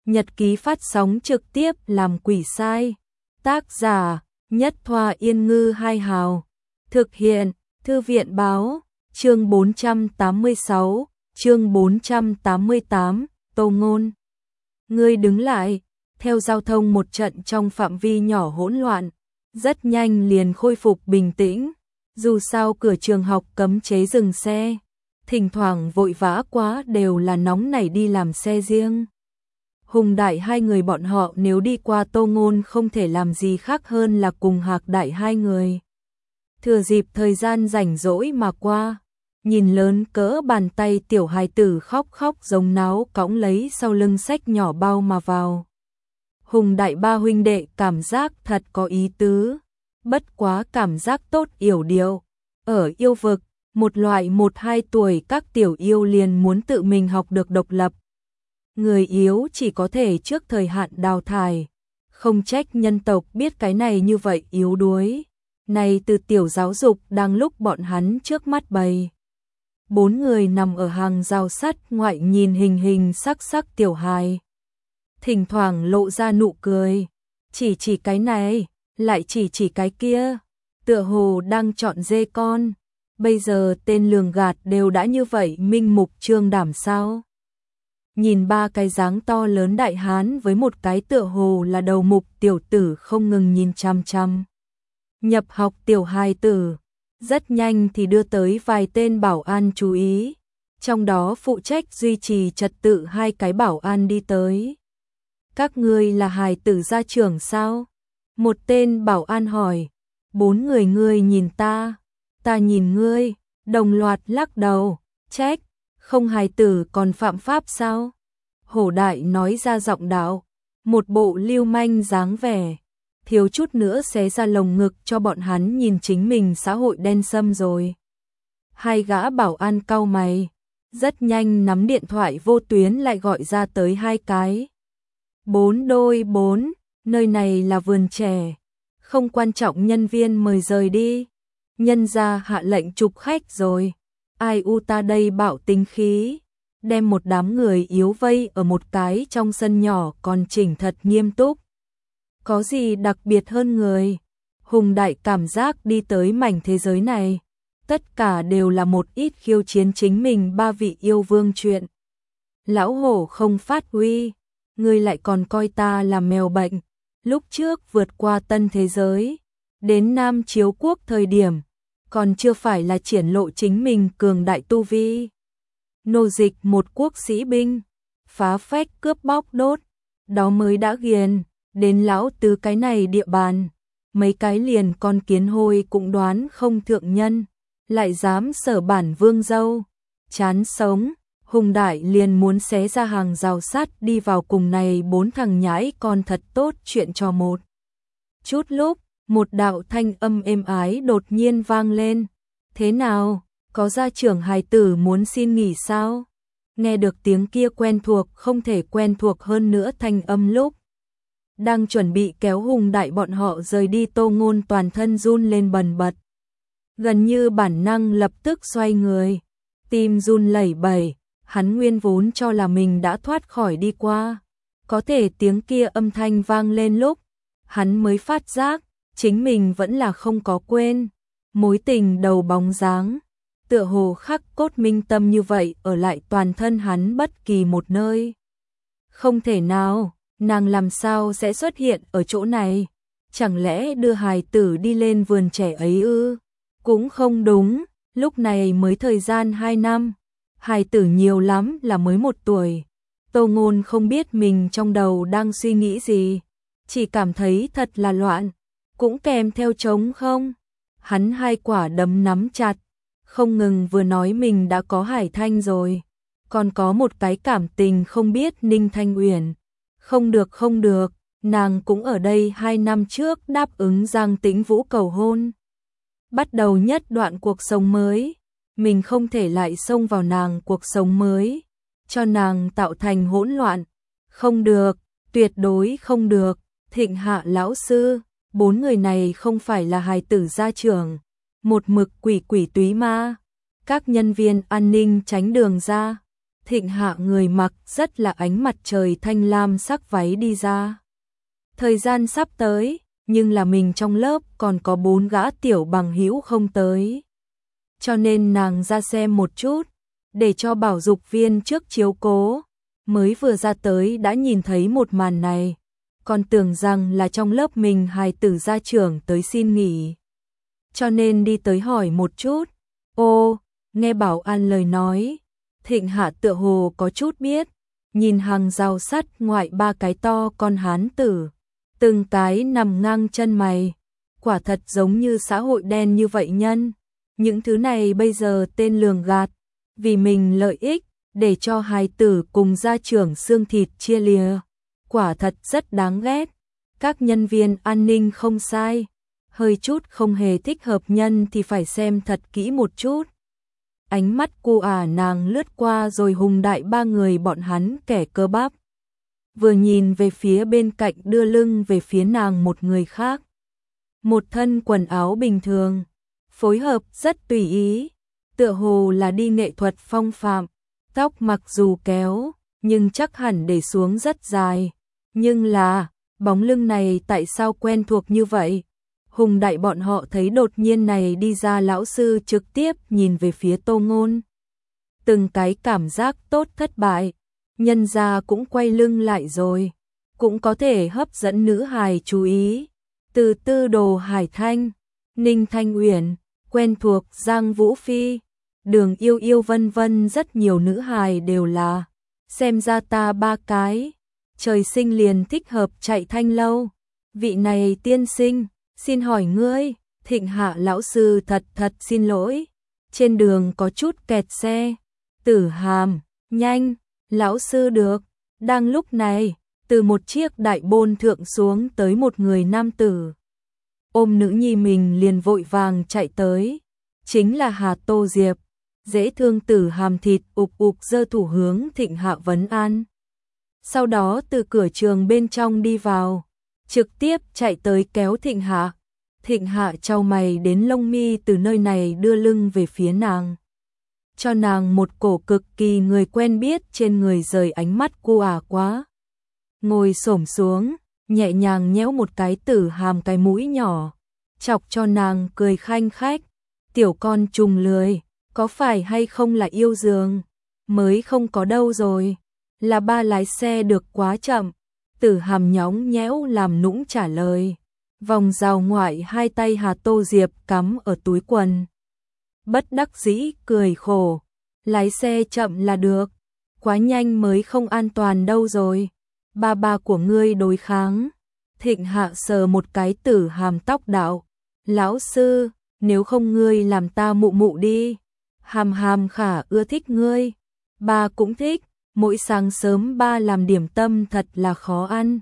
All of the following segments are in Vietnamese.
Nhật ký phát sóng trực tiếp làm quỷ sai. Tác giả Nhất Thoa Yên Ngư Hai Hào. Thực hiện Thư viện Báo. Chương 486, chương 488, Tô Ngôn. Ngươi đứng lại. Theo giao thông một trận trong phạm vi nhỏ hỗn loạn, rất nhanh liền khôi phục bình tĩnh. Dù sao cửa trường học cấm chế dừng xe, thỉnh thoảng vội vã quá đều là nóng nảy đi làm xe riêng. Hùng Đại hai người bọn họ nếu đi qua Tô Ngôn không thể làm gì khác hơn là cùng Hạc Đại hai người. Thừa dịp thời gian rảnh rỗi mà qua, nhìn lớn cỡ bàn tay tiểu hài tử khóc giống náo cõng lấy sau lưng xách nhỏ bao mà vào. Hùng Đại ba huynh đệ cảm giác thật có ý tứ, bất quá cảm giác tốt yểu điệu. Ở yêu vực, một loại 1-2 tuổi các tiểu yêu liền muốn tự mình học được độc lập. Người yếu chỉ có thể trước thời hạn đào thải, không trách nhân tộc biết cái này như vậy yếu đuối. Này từ tiểu giáo dục đang lúc bọn hắn trước mắt bày. 4 người nằm ở hàng rào sắt ngoại nhìn hình sắc tiểu hài. Thỉnh thoảng lộ ra nụ cười, chỉ cái này, lại chỉ cái kia, tựa hồ đang chọn dê con. Bây giờ tên lường gạt đều đã như vậy minh mục trương đảm sao? Nhìn ba cái dáng to lớn đại hán với một cái tựa hồ là đầu mục tiểu tử không ngừng nhìn chăm chăm. Nhập học tiểu hài tử, rất nhanh thì đưa tới vài tên bảo an chú ý, trong đó phụ trách duy trì trật tự 2 cái bảo an đi tới. Các ngươi là hài tử gia trưởng sao? Một tên bảo an hỏi. 4 người ngươi nhìn ta nhìn ngươi, đồng loạt lắc đầu, trách, không hài tử còn phạm pháp sao? Hổ Đại nói ra giọng đạo, một bộ lưu manh dáng vẻ, thiếu chút nữa xé ra lồng ngực cho bọn hắn nhìn chính mình xã hội đen sâm rồi. 2 gã bảo an cau mày, rất nhanh nắm điện thoại vô tuyến lại gọi ra tới 2 cái. 4 nơi này là vườn trẻ, không quan trọng nhân viên mời rời đi. Nhân gia hạ lệnh chụp khách rồi. Ai u ta đây bạo tính khí, đem một đám người yếu vây ở một cái trong sân nhỏ còn chỉnh thật nghiêm túc. Có gì đặc biệt hơn người? Hùng Đại cảm giác đi tới mảnh thế giới này, tất cả đều là một ít khiêu chiến chính mình 3 vị yêu vương chuyện. Lão hổ không phát huy, ngươi lại còn coi ta là mèo bệnh. Lúc trước vượt qua tân thế giới, đến Nam Chiếu Quốc thời điểm, còn chưa phải là triển lộ chính mình cường đại tu vi. Nô dịch một quốc sĩ binh, phá phách cướp bóc đốt, đó mới đã ghiền, đến lão tứ cái này địa bàn, mấy cái liền con kiến hôi cũng đoán không thượng nhân, lại dám sở bản vương dâu, chán sống. Hùng Đại liền muốn xé ra hàng rào sắt đi vào cùng này 4 thằng nhãi con thật tốt chuyện cho một. Chút lúc, một đạo thanh âm êm ái đột nhiên vang lên. Thế nào, có gia trưởng hài tử muốn xin nghỉ sao? Nghe được tiếng kia quen thuộc không thể quen thuộc hơn nữa thanh âm lúc. Đang chuẩn bị kéo Hùng Đại bọn họ rời đi Tô Ngôn toàn thân run lên bần bật. Gần như bản năng lập tức xoay người, tim run lẩy bẩy. Hắn nguyên vốn cho là mình đã thoát khỏi đi qua, có thể tiếng kia âm thanh vang lên lúc, hắn mới phát giác, chính mình vẫn là không có quên. Mối tình đầu bóng dáng, tựa hồ khắc cốt minh tâm như vậy ở lại toàn thân hắn bất kỳ một nơi. Không thể nào, nàng làm sao sẽ xuất hiện ở chỗ này? Chẳng lẽ đưa hài tử đi lên vườn trẻ ấy ư? Cũng không đúng, lúc này mới thời gian 2 năm. Hài tử nhiều lắm là mới 1 tuổi. Tô Ngôn không biết mình trong đầu đang suy nghĩ gì, chỉ cảm thấy thật là loạn, cũng kèm theo trống không. Hắn 2 quả đấm nắm chặt, không ngừng vừa nói mình đã có Hải Thanh rồi, còn có một cái cảm tình không biết Ninh Thanh Uyển. Không được, nàng cũng ở đây 2 năm trước đáp ứng Giang Tĩnh Vũ cầu hôn. Bắt đầu nhất đoạn cuộc sống mới. Mình không thể lại xông vào nàng cuộc sống mới, cho nàng tạo thành hỗn loạn. Không được, tuyệt đối không được. Thịnh Hạ lão sư, 4 người này không phải là hài tử gia trưởng, một mực quỷ túy ma. Các nhân viên an ninh tránh đường ra. Thịnh Hạ người mặc rất là ánh mặt trời thanh lam sắc váy đi ra. Thời gian sắp tới, nhưng là mình trong lớp còn có 4 gã tiểu bằng hữu không tới. Cho nên nàng ra xem một chút, để cho bảo dục viên trước chiếu cố. Mới vừa ra tới đã nhìn thấy một màn này, còn tưởng rằng là trong lớp mình hài tử gia trưởng tới xin nghỉ. Cho nên đi tới hỏi một chút. Ô, nghe bảo an lời nói, Thịnh Hạ tựa hồ có chút biết, nhìn hàng rào sắt ngoại 3 cái to con hán tử, từng cái nằm ngang chân mày, quả thật giống như xã hội đen như vậy nhân. Những thứ này bây giờ tên lường gạt, vì mình lợi ích, để cho hài tử cùng gia trưởng xương thịt chia lìa, quả thật rất đáng ghét. Các nhân viên an ninh không sai, hơi chút không hề thích hợp nhân thì phải xem thật kỹ một chút. Ánh mắt cô nàng lướt qua rồi Hùng Đại 3 người bọn hắn kẻ cơ bắp. Vừa nhìn về phía bên cạnh đưa lưng về phía nàng một người khác. Một thân quần áo bình thường, phối hợp rất tùy ý, tựa hồ là đi nghệ thuật phong phạm, tóc mặc dù kéo, nhưng chắc hẳn để xuống rất dài. Nhưng là, bóng lưng này tại sao quen thuộc như vậy? Hùng Đại bọn họ thấy đột nhiên này đi ra lão sư trực tiếp nhìn về phía Tô Ngôn. Từng cái cảm giác tốt thất bại, nhân gia cũng quay lưng lại rồi, cũng có thể hấp dẫn nữ hài chú ý. Từ Tư Đồ Hải Thanh, Ninh Thanh Uyển, quen thuộc Giang Vũ Phi, Đường Yêu Yêu vân vân, rất nhiều nữ hài đều là xem ra ta 3 cái, trời sinh liền thích hợp chạy thanh lâu. Vị này tiên sinh, xin hỏi ngươi, Thịnh Hạ lão sư thật xin lỗi, trên đường có chút kẹt xe. Tử Hàm, nhanh, lão sư được. Đang lúc này, từ một chiếc đại bôn thượng xuống tới một người nam tử, ôm nữ nhi mình liền vội vàng chạy tới, chính là Hà Tô Diệp. Dễ thương Tử Hàm thịt ục giơ thủ hướng Thịnh Hạ vấn an. Sau đó từ cửa trường bên trong đi vào, trực tiếp chạy tới kéo Thịnh Hạ. Thịnh Hạ chau mày đến lông mi từ nơi này đưa lưng về phía nàng, cho nàng một cổ cực kỳ người quen biết trên người rời ánh mắt cô quá. Ngồi xổm xuống, nhẹ nhàng nhéo một cái Tử Hàm cái mũi nhỏ, chọc cho nàng cười khanh khách. Tiểu con trùng lười, có phải hay không là yêu giường? Mới không có đâu rồi, là ba lái xe được quá chậm. Tử Hàm nhõng nhẽo làm nũng trả lời. Vòng rào ngoại hai tay Hà Tô Diệp cắm ở túi quần, bất đắc dĩ cười khổ, lái xe chậm là được, quá nhanh mới không an toàn đâu rồi. Ba của ngươi đối kháng. Thịnh Hạ sờ một cái Tử Hàm tóc đạo. Lão sư, nếu không ngươi làm ta mụ mụ đi. Hàm khả ưa thích ngươi, ba cũng thích, mỗi sáng sớm ba làm điểm tâm thật là khó ăn.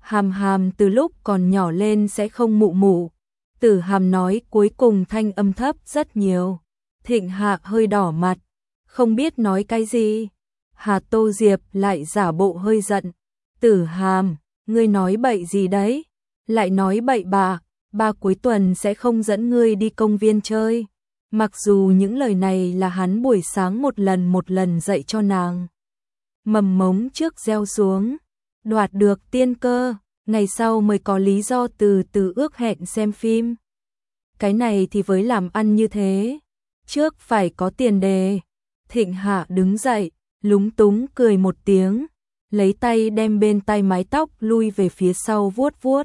Hàm từ lúc còn nhỏ lên sẽ không mụ mụ. Tử Hàm nói cuối cùng thanh âm thấp rất nhiều. Thịnh Hạ hơi đỏ mặt, không biết nói cái gì. Hà Tô Diệp lại giả bộ hơi giận. Tử Hàm, ngươi nói bậy gì đấy? Lại nói bậy bạ, ba cuối tuần sẽ không dẫn ngươi đi công viên chơi. Mặc dù những lời này là hắn buổi sáng một lần dạy cho nàng. Mầm mống trước gieo xuống, đoạt được tiên cơ, ngày sau mới có lý do từ từ ước hẹn xem phim. Cái này thì với làm ăn như thế, trước phải có tiền đề. Thịnh Hạ đứng dậy, lúng túng cười một tiếng, lấy tay đem bên tai mái tóc lui về phía sau vuốt vuốt.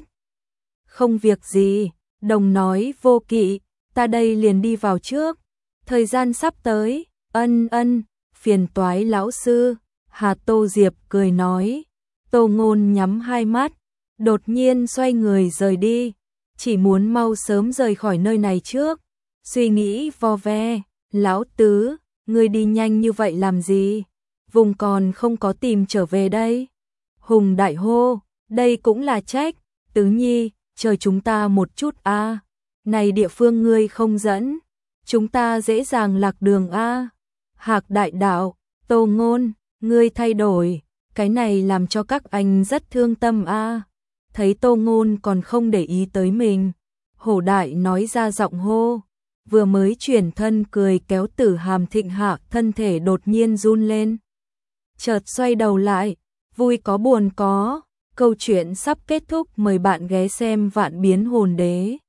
Không việc gì, đồng nói vô kỵ, ta đây liền đi vào trước. Thời gian sắp tới, ân, phiền toái lão sư. Hà Tô Diệp cười nói. Tô Ngôn nhắm hai mắt, đột nhiên xoay người rời đi, chỉ muốn mau sớm rời khỏi nơi này trước. Suy nghĩ vo ve, lão tứ, ngươi đi nhanh như vậy làm gì? Vùng còn không có tìm trở về đây. Hùng Đại hô, đây cũng là trách, tứ nhi, chờ chúng ta một chút a. Này địa phương ngươi không dẫn, chúng ta dễ dàng lạc đường a. Hạc Đại đạo, Tô Ngôn, ngươi thay đổi, cái này làm cho các anh rất thương tâm a. Thấy Tô Ngôn còn không để ý tới mình, Hổ Đại nói ra giọng hô, vừa mới chuyển thân cười kéo Tử Hàm. Thịnh Hạ thân thể đột nhiên run lên. chợt xoay đầu lại, vui có buồn có, câu chuyện sắp kết thúc, mời bạn ghé xem Vạn Biến Hồn Đế.